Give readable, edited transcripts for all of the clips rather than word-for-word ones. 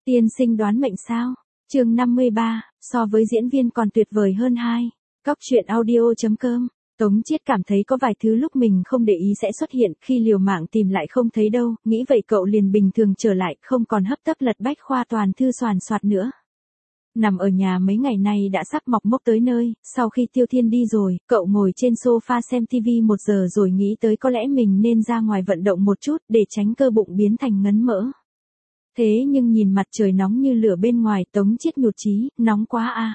Tiên sinh đoán mệnh sao? Chương 53, so với diễn viên còn tuyệt vời hơn 2. Cóc truyện audio.com. Tống Chiết cảm thấy có vài thứ lúc mình không để ý sẽ xuất hiện, khi liều mạng tìm lại không thấy đâu, nghĩ vậy cậu liền bình thường trở lại, không còn hấp tấp lật bách khoa toàn thư soàn soạt nữa. Nằm ở nhà mấy ngày nay đã sắp mọc mốc tới nơi, sau khi Tiêu Thiên đi rồi, cậu ngồi trên sofa xem TV 1 giờ rồi nghĩ tới có lẽ mình nên ra ngoài vận động một chút để tránh cơ bụng biến thành ngấn mỡ. Thế nhưng nhìn mặt trời nóng như lửa bên ngoài, Tống Chiết nhụt chí, nóng quá à.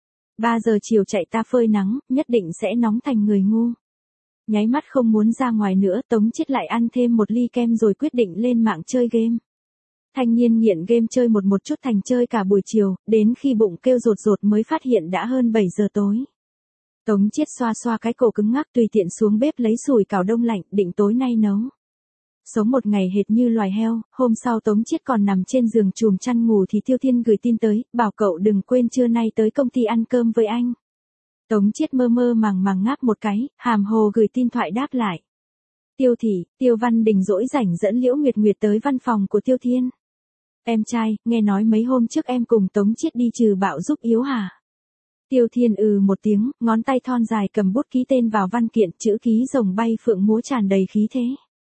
3 giờ chiều chạy ta phơi nắng, nhất định sẽ nóng thành người ngu. Nháy mắt không muốn ra ngoài nữa, Tống Chiết lại ăn thêm một ly kem rồi quyết định lên mạng chơi game. Thanh niên nghiện game chơi một chút thành chơi cả buổi chiều, đến khi bụng kêu rột rột mới phát hiện đã hơn 7 giờ tối. Tống Chiết xoa xoa cái cổ cứng ngắc tùy tiện xuống bếp lấy sủi cảo đông lạnh, định tối nay nấu. Sống một ngày hệt như loài heo, hôm sau Tống Chiết còn nằm trên giường chùm chăn ngủ thì Tiêu Thiên gửi tin tới, bảo cậu đừng quên trưa nay tới công ty ăn cơm với anh. Tống Chiết mơ mơ màng ngáp một cái, hàm hồ gửi tin thoại đáp lại. Tiêu thị, Tiêu Văn Đình rỗi rảnh dẫn Liễu Nguyệt Nguyệt tới văn phòng của Tiêu Thiên. Em trai, nghe nói mấy hôm trước em cùng Tống Chiết đi trừ bạo giúp yếu hả? Tiêu Thiên một tiếng, ngón tay thon dài cầm bút ký tên vào văn kiện, chữ ký rồng bay phượng múa tràn đầy khí thế.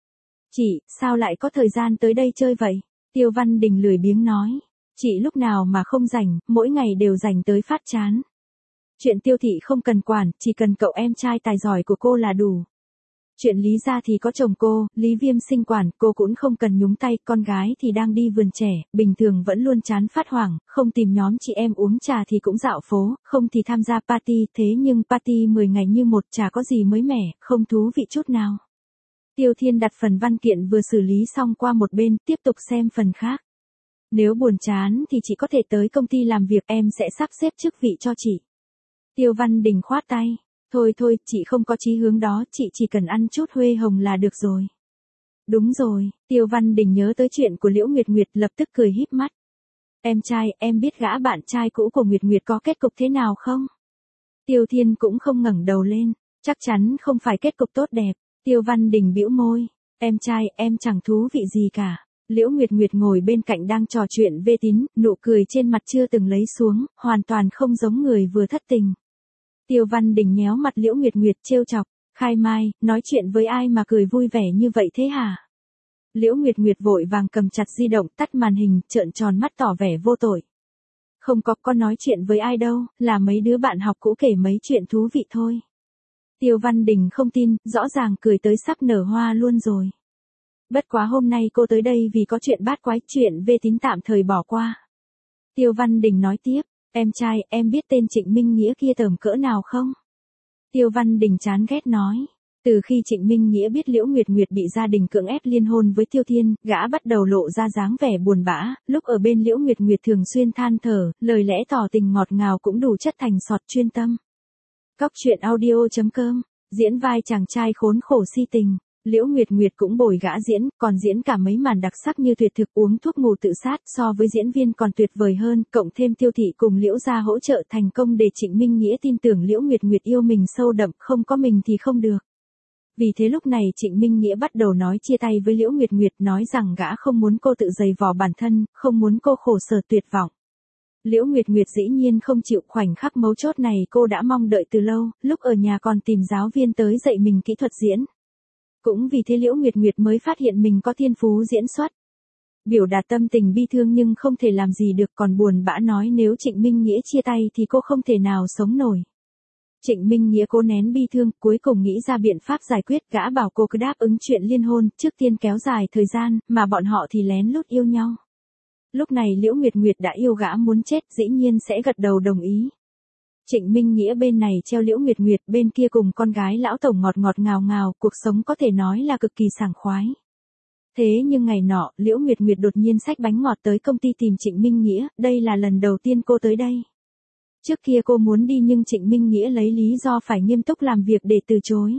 Chị, sao lại có thời gian tới đây chơi vậy? Tiêu Văn Đình lười biếng nói. Chị lúc nào mà không rảnh, mỗi ngày đều dành tới phát chán. Chuyện Tiêu thị không cần quản, chỉ cần cậu em trai tài giỏi của cô là đủ. Chuyện Lý gia thì có chồng cô, Lý Viêm sinh quản, cô cũng không cần nhúng tay, con gái thì đang đi vườn trẻ, bình thường vẫn luôn chán phát hoảng, không tìm nhóm chị em uống trà thì cũng dạo phố, không thì tham gia party, thế nhưng party 10 ngày như một, chả có gì mới mẻ, không thú vị chút nào. Tiêu Thiên đặt phần văn kiện vừa xử lý xong qua một bên, tiếp tục xem phần khác. Nếu buồn chán thì chị có thể tới công ty làm việc, em sẽ sắp xếp chức vị cho chị. Tiêu Văn Đình khoát tay. Thôi, chị không có chí hướng đó, chị chỉ cần ăn chút huê hồng là được rồi. Đúng rồi, Tiêu Văn Đình nhớ tới chuyện của Liễu Nguyệt Nguyệt lập tức cười híp mắt. Em trai, em biết gã bạn trai cũ của Nguyệt Nguyệt có kết cục thế nào không? Tiêu Thiên cũng không ngẩng đầu lên, chắc chắn không phải kết cục tốt đẹp. Tiêu Văn Đình bĩu môi, em trai, em chẳng thú vị gì cả. Liễu Nguyệt Nguyệt ngồi bên cạnh đang trò chuyện vê tín, nụ cười trên mặt chưa từng lấy xuống, hoàn toàn không giống người vừa thất tình. Tiêu Văn Đình nhéo mặt Liễu Nguyệt Nguyệt trêu chọc, khai mai, nói chuyện với ai mà cười vui vẻ như vậy thế hả? Liễu Nguyệt Nguyệt vội vàng cầm chặt di động, tắt màn hình, trợn tròn mắt tỏ vẻ vô tội. Không có nói chuyện với ai đâu, là mấy đứa bạn học cũ kể mấy chuyện thú vị thôi. Tiêu Văn Đình không tin, rõ ràng cười tới sắp nở hoa luôn rồi. Bất quá hôm nay cô tới đây vì có chuyện bát quái, chuyện về tín tạm thời bỏ qua. Tiêu Văn Đình nói tiếp, em trai, em biết tên Trịnh Minh Nghĩa kia tởm cỡ nào không? Tiêu Văn Đình chán ghét nói. Từ khi Trịnh Minh Nghĩa biết Liễu Nguyệt Nguyệt bị gia đình cưỡng ép liên hôn với Tiêu Thiên, gã bắt đầu lộ ra dáng vẻ buồn bã, lúc ở bên Liễu Nguyệt Nguyệt thường xuyên than thở, lời lẽ tỏ tình ngọt ngào cũng đủ chất thành sọt chuyên tâm. Cóc truyện audio.com, diễn vai chàng trai khốn khổ si tình, Liễu Nguyệt Nguyệt cũng bồi gã diễn, còn diễn cả mấy màn đặc sắc như tuyệt thực uống thuốc ngủ tự sát, so với diễn viên còn tuyệt vời hơn, cộng thêm Tiêu thị cùng Liễu gia hỗ trợ thành công để Trịnh Minh Nghĩa tin tưởng Liễu Nguyệt Nguyệt yêu mình sâu đậm, không có mình thì không được. Vì thế lúc này Trịnh Minh Nghĩa bắt đầu nói chia tay với Liễu Nguyệt Nguyệt, nói rằng gã không muốn cô tự dày vò bản thân, không muốn cô khổ sở tuyệt vọng. Liễu Nguyệt Nguyệt dĩ nhiên không chịu, khoảnh khắc mấu chốt này cô đã mong đợi từ lâu, lúc ở nhà còn tìm giáo viên tới dạy mình kỹ thuật diễn. Cũng vì thế Liễu Nguyệt Nguyệt mới phát hiện mình có thiên phú diễn xuất. Biểu đạt tâm tình bi thương nhưng không thể làm gì được, còn buồn bã nói nếu Trịnh Minh Nghĩa chia tay thì cô không thể nào sống nổi. Trịnh Minh Nghĩa cố nén bi thương, cuối cùng nghĩ ra biện pháp giải quyết, gã bảo cô cứ đáp ứng chuyện liên hôn, trước tiên kéo dài thời gian, mà bọn họ thì lén lút yêu nhau. Lúc này Liễu Nguyệt Nguyệt đã yêu gã muốn chết, dĩ nhiên sẽ gật đầu đồng ý. Trịnh Minh Nghĩa bên này treo Liễu Nguyệt Nguyệt, bên kia cùng con gái lão tổng ngọt ngào, cuộc sống có thể nói là cực kỳ sảng khoái. Thế nhưng ngày nọ, Liễu Nguyệt Nguyệt đột nhiên xách bánh ngọt tới công ty tìm Trịnh Minh Nghĩa, đây là lần đầu tiên cô tới đây. Trước kia cô muốn đi nhưng Trịnh Minh Nghĩa lấy lý do phải nghiêm túc làm việc để từ chối.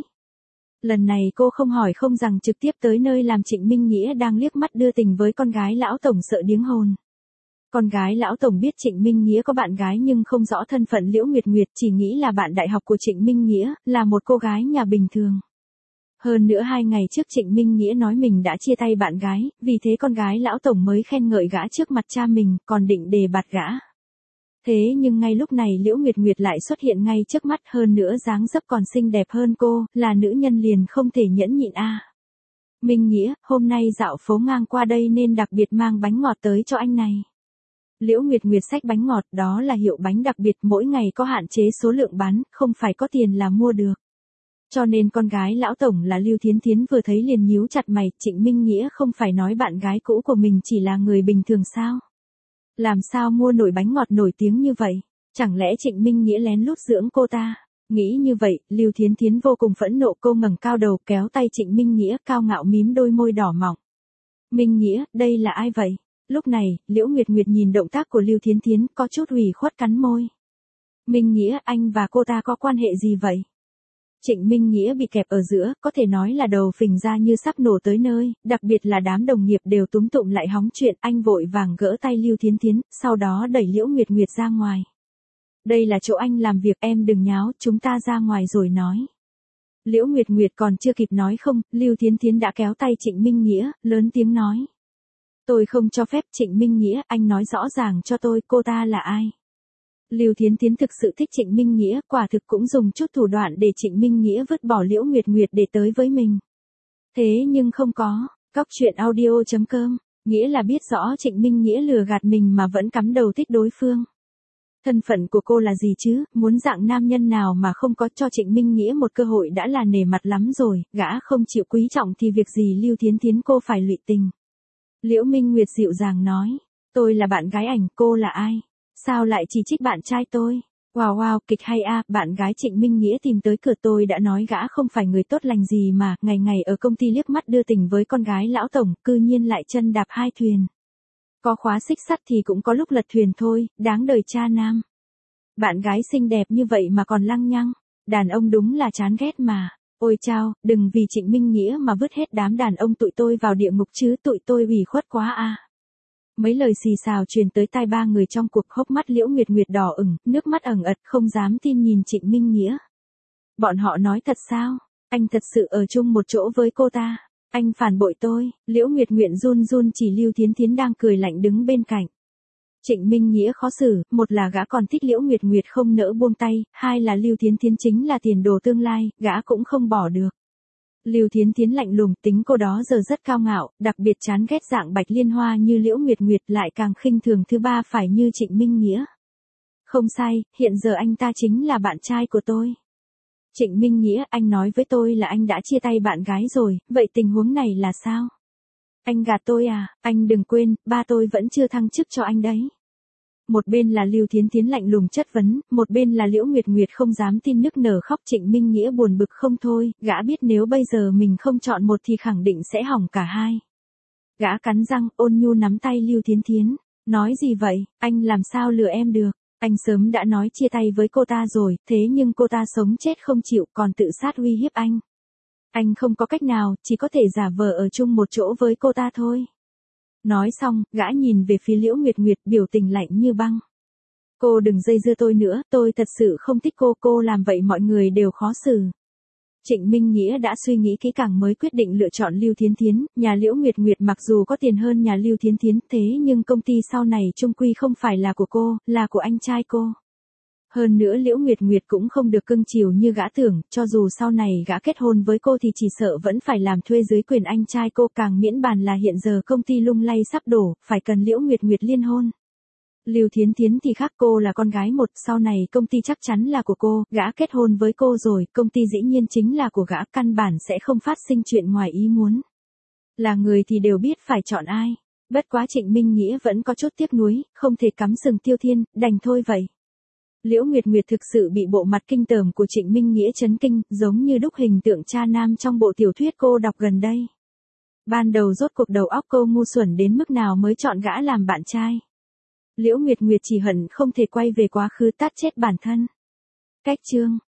Lần này cô không hỏi không rằng trực tiếp tới nơi làm Trịnh Minh Nghĩa đang liếc mắt đưa tình với con gái lão tổng sợ điếng hồn. Con gái lão tổng biết Trịnh Minh Nghĩa có bạn gái nhưng không rõ thân phận Liễu Nguyệt Nguyệt, chỉ nghĩ là bạn đại học của Trịnh Minh Nghĩa, là một cô gái nhà bình thường. Hơn nữa 2 ngày trước Trịnh Minh Nghĩa nói mình đã chia tay bạn gái, vì thế con gái lão tổng mới khen ngợi gã trước mặt cha mình, còn định đề bạt gã. Thế nhưng ngay lúc này Liễu Nguyệt Nguyệt lại xuất hiện ngay trước mắt, hơn nữa dáng dấp còn xinh đẹp hơn cô, là nữ nhân liền không thể nhẫn nhịn a. Minh Nghĩa, hôm nay dạo phố ngang qua đây nên đặc biệt mang bánh ngọt tới cho anh này. Liễu Nguyệt Nguyệt xách bánh ngọt, đó là hiệu bánh đặc biệt mỗi ngày có hạn chế số lượng bán, không phải có tiền là mua được. Cho nên con gái lão tổng là Lưu Thiến Thiến vừa thấy liền nhíu chặt mày, Trịnh Minh Nghĩa không phải nói bạn gái cũ của mình chỉ là người bình thường sao? Làm sao mua nổi bánh ngọt nổi tiếng như vậy? Chẳng lẽ Trịnh Minh Nghĩa lén lút dưỡng cô ta? Nghĩ như vậy, Lưu Thiến Thiến vô cùng phẫn nộ, cô ngẩng cao đầu kéo tay Trịnh Minh Nghĩa, cao ngạo mím đôi môi đỏ mọng. Minh Nghĩa, đây là ai vậy? Lúc này, Liễu Nguyệt Nguyệt nhìn động tác của Lưu Thiến Thiến, có chút ủy khuất cắn môi. Minh Nghĩa, anh và cô ta có quan hệ gì vậy? Trịnh Minh Nghĩa bị kẹp ở giữa, có thể nói là đầu phình ra như sắp nổ tới nơi, đặc biệt là đám đồng nghiệp đều túm tụm lại hóng chuyện, anh vội vàng gỡ tay Lưu Thiến Thiến, sau đó đẩy Liễu Nguyệt Nguyệt ra ngoài. Đây là chỗ anh làm việc, em đừng nháo, chúng ta ra ngoài rồi nói. Liễu Nguyệt Nguyệt còn chưa kịp nói không, Lưu Thiến Thiến đã kéo tay Trịnh Minh Nghĩa, lớn tiếng nói. Tôi không cho phép. Trịnh Minh Nghĩa, anh nói rõ ràng cho tôi, cô ta là ai? Lưu Thiến Thiến thực sự thích Trịnh Minh Nghĩa, quả thực cũng dùng chút thủ đoạn để Trịnh Minh Nghĩa vứt bỏ Liễu Nguyệt Nguyệt để tới với mình. Thế nhưng không có, Cóc Truyện Audio.com, nghĩa là biết rõ Trịnh Minh Nghĩa lừa gạt mình mà vẫn cắm đầu thích đối phương. Thân phận của cô là gì chứ, muốn dạng nam nhân nào mà không có, cho Trịnh Minh Nghĩa một cơ hội đã là nể mặt lắm rồi, gã không chịu quý trọng thì việc gì Lưu Thiến Thiến cô phải lụy tình. Liễu Minh Nguyệt dịu dàng nói, tôi là bạn gái ảnh, cô là ai? Sao lại chỉ trích bạn trai tôi? Wow wow, kịch hay a, bạn gái Trịnh Minh Nghĩa tìm tới cửa, tôi đã nói gã không phải người tốt lành gì mà, ngày ngày ở công ty liếc mắt đưa tình với con gái lão tổng, cư nhiên lại chân đạp hai thuyền. Có khóa xích sắt thì cũng có lúc lật thuyền thôi, đáng đời cha nam. Bạn gái xinh đẹp như vậy mà còn lăng nhăng, đàn ông đúng là chán ghét mà. Ôi chao, đừng vì Trịnh Minh Nghĩa mà vứt hết đám đàn ông tụi tôi vào địa ngục chứ, tụi tôi ủy khuất quá a. Mấy lời xì xào truyền tới tai ba người trong cuộc, hốc mắt Liễu Nguyệt Nguyệt đỏ ửng, nước mắt ẩn ật, không dám tin nhìn Trịnh Minh Nghĩa. Bọn họ nói thật sao? Anh thật sự ở chung một chỗ với cô ta? Anh phản bội tôi. Liễu Nguyệt Nguyệt run run chỉ Lưu Thiến Thiến đang cười lạnh đứng bên cạnh. Trịnh Minh Nghĩa khó xử, một là gã còn thích Liễu Nguyệt Nguyệt không nỡ buông tay, hai là Lưu Thiến Thiến chính là tiền đồ tương lai, gã cũng không bỏ được. Lưu Thiến Thiến lạnh lùng, tính cô đó giờ rất cao ngạo, đặc biệt chán ghét dạng Bạch Liên Hoa như Liễu Nguyệt Nguyệt, lại càng khinh thường thứ ba phải như Trịnh Minh Nghĩa. Không sai, hiện giờ anh ta chính là bạn trai của tôi. Trịnh Minh Nghĩa, anh nói với tôi là anh đã chia tay bạn gái rồi, vậy tình huống này là sao? Anh gạt tôi à? Anh đừng quên, ba tôi vẫn chưa thăng chức cho anh đấy. Một bên là Lưu Thiến Thiến lạnh lùng chất vấn, một bên là Liễu Nguyệt Nguyệt không dám tin nức nở khóc. Trịnh Minh Nghĩa buồn bực không thôi, gã biết nếu bây giờ mình không chọn một thì khẳng định sẽ hỏng cả hai. Gã cắn răng, ôn nhu nắm tay Lưu Thiến Thiến. Nói gì vậy, anh làm sao lừa em được? Anh sớm đã nói chia tay với cô ta rồi, thế nhưng cô ta sống chết không chịu còn tự sát uy hiếp anh. Anh không có cách nào, chỉ có thể giả vờ ở chung một chỗ với cô ta thôi. Nói xong, gã nhìn về phía Liễu Nguyệt Nguyệt, biểu tình lạnh như băng. Cô đừng dây dưa tôi nữa, tôi thật sự không thích cô làm vậy mọi người đều khó xử. Trịnh Minh Nghĩa đã suy nghĩ kỹ càng mới quyết định lựa chọn Lưu Thiến Thiến, nhà Liễu Nguyệt Nguyệt mặc dù có tiền hơn nhà Lưu Thiến Thiến, thế nhưng công ty sau này chung quy không phải là của cô, là của anh trai cô. Hơn nữa Liễu Nguyệt Nguyệt cũng không được cưng chiều như gã tưởng, cho dù sau này gã kết hôn với cô thì chỉ sợ vẫn phải làm thuê dưới quyền anh trai cô, càng miễn bàn là hiện giờ công ty lung lay sắp đổ, phải cần Liễu Nguyệt Nguyệt liên hôn. Lưu Thiến Thiến thì khác, cô là con gái một, sau này công ty chắc chắn là của cô, gã kết hôn với cô rồi, công ty dĩ nhiên chính là của gã, căn bản sẽ không phát sinh chuyện ngoài ý muốn. Là người thì đều biết phải chọn ai. Bất quá Trịnh Minh Nghĩa vẫn có chút tiếc nuối, không thể cắm sừng Tiêu Thiên, đành thôi vậy. Liễu Nguyệt Nguyệt thực sự bị bộ mặt kinh tởm của Trịnh Minh Nghĩa chấn kinh, giống như đúc hình tượng cha nam trong bộ tiểu thuyết cô đọc gần đây. Ban đầu rốt cuộc đầu óc cô ngu xuẩn đến mức nào mới chọn gã làm bạn trai. Liễu Nguyệt Nguyệt chỉ hận không thể quay về quá khứ tát chết bản thân. Cách chương